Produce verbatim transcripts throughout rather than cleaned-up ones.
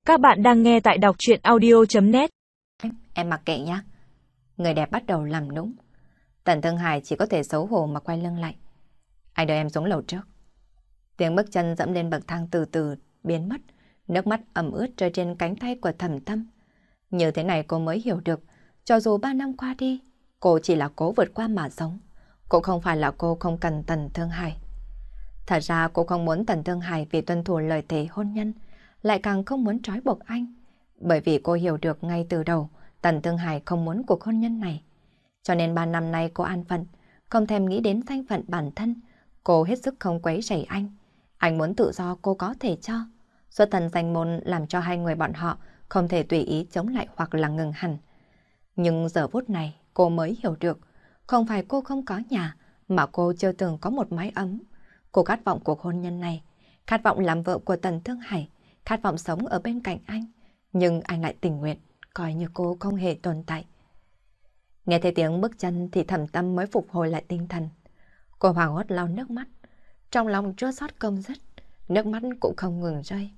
Các bạn đang nghe tại đọc truyện audio chấm net. Em mặc kệ nhá. Người đẹp bắt đầu làm nũng. Tần Thương Hải chỉ có thể xấu hổ mà quay lưng lại. Anh đưa em xuống lầu trước. Tiếng bước chân dẫm lên bậc thang từ từ biến mất. Nước mắt ẩm ướt rơi trên cánh tay của Thẩm Tâm. Như thế này cô mới hiểu được, cho dù ba năm qua đi, cô chỉ là cố vượt qua mà sống. Cũng không phải là cô không cần Tần Thương Hải. Thật ra cô không muốn Tần Thương Hải vì tuân thủ lời thề hôn nhân, lại càng không muốn trói buộc anh. Bởi vì cô hiểu được ngay từ đầu, Tần Thương Hải không muốn cuộc hôn nhân này. Cho nên ba năm nay cô an phận, không thèm nghĩ đến danh phận bản thân. Cô hết sức không quấy rầy anh. Anh muốn tự do cô có thể cho. Xuất thần danh môn làm cho hai người bọn họ không thể tùy ý chống lại hoặc là ngừng hẳn. Nhưng giờ phút này cô mới hiểu được, không phải cô không có nhà, mà cô chưa từng có một mái ấm. Cô khát vọng cuộc hôn nhân này, khát vọng làm vợ của Tần Thương Hải, khát vọng sống ở bên cạnh anh. Nhưng anh lại tình nguyện, coi như cô không hề tồn tại. Nghe thấy tiếng bước chân thì Thẩm Tâm mới phục hồi lại tinh thần. Cô hoảng hốt lau nước mắt, trong lòng chua xót không dứt, nước mắt cũng không ngừng rơi.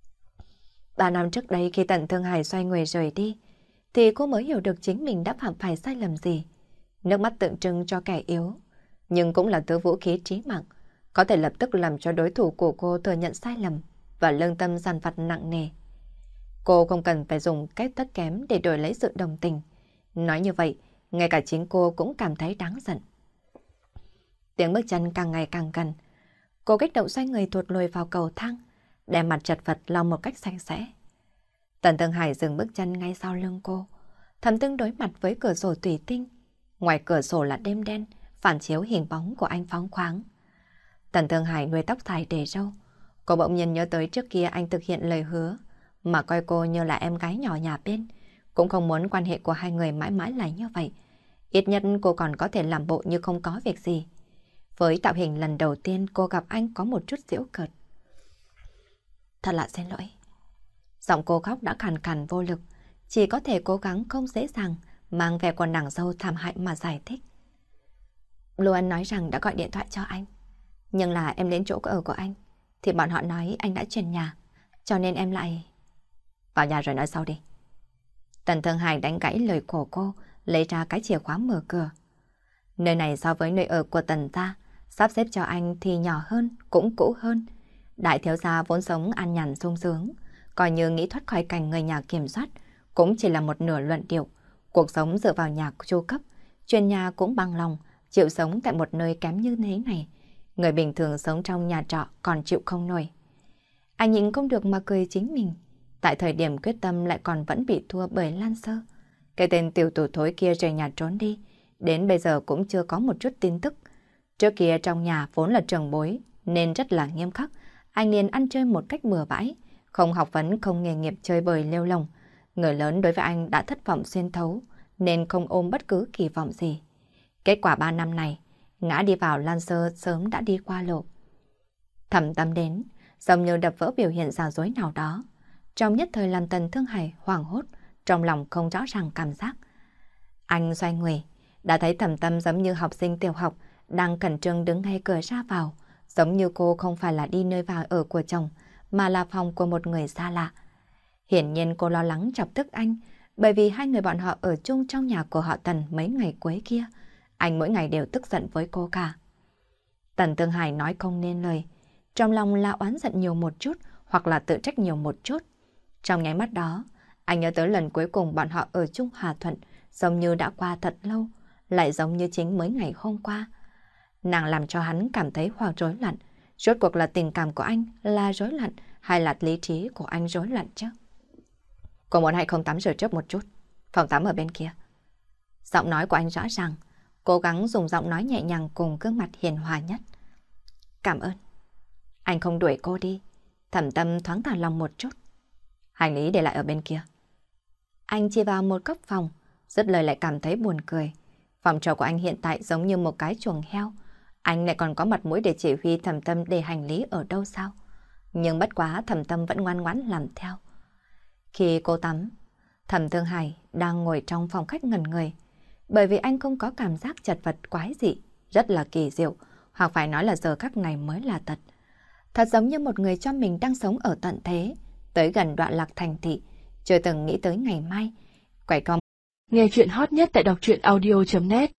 Ba năm trước đây khi Tần Thương Hải xoay người rời đi, thì cô mới hiểu được chính mình đã phạm phải sai lầm gì. Nước mắt tượng trưng cho kẻ yếu, nhưng cũng là thứ vũ khí chí mạng, có thể lập tức làm cho đối thủ của cô thừa nhận sai lầm và lương tâm dằn vặt nặng nề. Cô không cần phải dùng cách thấp kém để đổi lấy sự đồng tình. Nói như vậy, ngay cả chính cô cũng cảm thấy đáng giận. Tiếng bước chân càng ngày càng gần. Cô kích động xoay người thụt lùi vào cầu thang, đem mặt chật vật lau một cách sạch sẽ. Tần Thương Hải dừng bước chân ngay sau lưng cô, thầm tương đối mặt với cửa sổ thủy tinh. Ngoài cửa sổ là đêm đen, phản chiếu hình bóng của anh phóng khoáng. Tần Thương Hải nuôi tóc dài để râu. Cô bỗng nhiên nhớ tới trước kia anh thực hiện lời hứa, mà coi cô như là em gái nhỏ nhà bên. Cũng không muốn quan hệ của hai người mãi mãi là như vậy. Ít nhất cô còn có thể làm bộ như không có việc gì. Với tạo hình lần đầu tiên cô gặp anh có một chút giễu cợt. Thật là xin lỗi. Giọng cô khóc đã khàn khàn vô lực, chỉ có thể cố gắng không dễ dàng mang vẻ của nàng dâu thảm hại mà giải thích. Lưu Ân nói rằng đã gọi điện thoại cho anh, nhưng là em đến chỗ ở của anh thì bọn họ nói anh đã chuyển nhà, cho nên em lại... Vào nhà rồi nói sau đi. Tần Thương Hải đánh gãy lời của cô, lấy ra cái chìa khóa mở cửa. Nơi này so với nơi ở của Tần gia, sắp xếp cho anh thì nhỏ hơn, cũng cũ hơn. Đại thiếu gia vốn sống an nhàn sung sướng, coi như nghĩ thoát khỏi cảnh người nhà kiểm soát, cũng chỉ là một nửa luận điệu. Cuộc sống dựa vào nhà chu cấp, chuyên nhà cũng bằng lòng, chịu sống tại một nơi kém như thế này. Người bình thường sống trong nhà trọ còn chịu không nổi. Anh nhịn không được mà cười chính mình. Tại thời điểm quyết tâm lại còn vẫn bị thua bởi Lan Sơ. Cái tên tiểu tử thối kia rời nhà trốn đi, đến bây giờ cũng chưa có một chút tin tức. Trước kia trong nhà vốn là trường bối, nên rất là nghiêm khắc. Anh liền ăn chơi một cách bừa bãi, không học vấn, không nghề nghiệp, chơi bời lêu lồng. Người lớn đối với anh đã thất vọng xuyên thấu, nên không ôm bất cứ kỳ vọng gì. Kết quả ba năm này, ngã đi vào Lan Sơ sớm đã đi qua lộ. Thẩm Tâm đến, giống như đập vỡ biểu hiện giả dối nào đó. Trong nhất thời làm Tần Thương Hải hoảng hốt, trong lòng không rõ ràng cảm giác. Anh xoay người, đã thấy Thẩm Tâm giống như học sinh tiểu học, đang khẩn trương đứng ngay cửa ra vào, giống như cô không phải là đi nơi vào ở của chồng, mà là phòng của một người xa lạ. Hiển nhiên cô lo lắng chọc tức anh, bởi vì hai người bọn họ ở chung trong nhà của họ Tần mấy ngày cuối kia. Anh mỗi ngày đều tức giận với cô cả. Tần Thương Hải nói không nên lời, trong lòng là oán giận nhiều một chút, hoặc là tự trách nhiều một chút. Trong nháy mắt đó, anh nhớ tới lần cuối cùng bọn họ ở chung hòa thuận, giống như đã qua thật lâu, lại giống như chính mới ngày hôm qua. Nàng làm cho hắn cảm thấy hoang rối loạn. Rốt cuộc là tình cảm của anh là rối loạn, hay là lý trí của anh rối loạn chứ? Cô muốn hay không tắm rửa trước một chút, phòng tắm ở bên kia. Giọng nói của anh rõ ràng, cố gắng dùng giọng nói nhẹ nhàng cùng gương mặt hiền hòa nhất. Cảm ơn. Anh không đuổi cô đi. Thẩm Tâm thoáng thả lòng một chút. Hành lý để lại ở bên kia. Anh chỉ vào một góc phòng, dứt lời lại cảm thấy buồn cười. Phòng trọ của anh hiện tại giống như một cái chuồng heo. Anh lại còn có mặt mũi để chỉ huy Thẩm Tâm để hành lý ở đâu sao? Nhưng bất quá Thẩm Tâm vẫn ngoan ngoãn làm theo. Khi cô tắm, Thẩm Thương Hải đang ngồi trong phòng khách ngẩn người. Bởi vì anh không có cảm giác chật vật quái dị, rất là kỳ diệu, hoặc phải nói là giờ khắc này mới là thật. Thật giống như một người cho mình đang sống ở tận thế, tới gần đoạn lạc thành thị, chưa từng nghĩ tới ngày mai. Quay com. Nghe chuyện hot nhất tại đọc truyện audio chấm net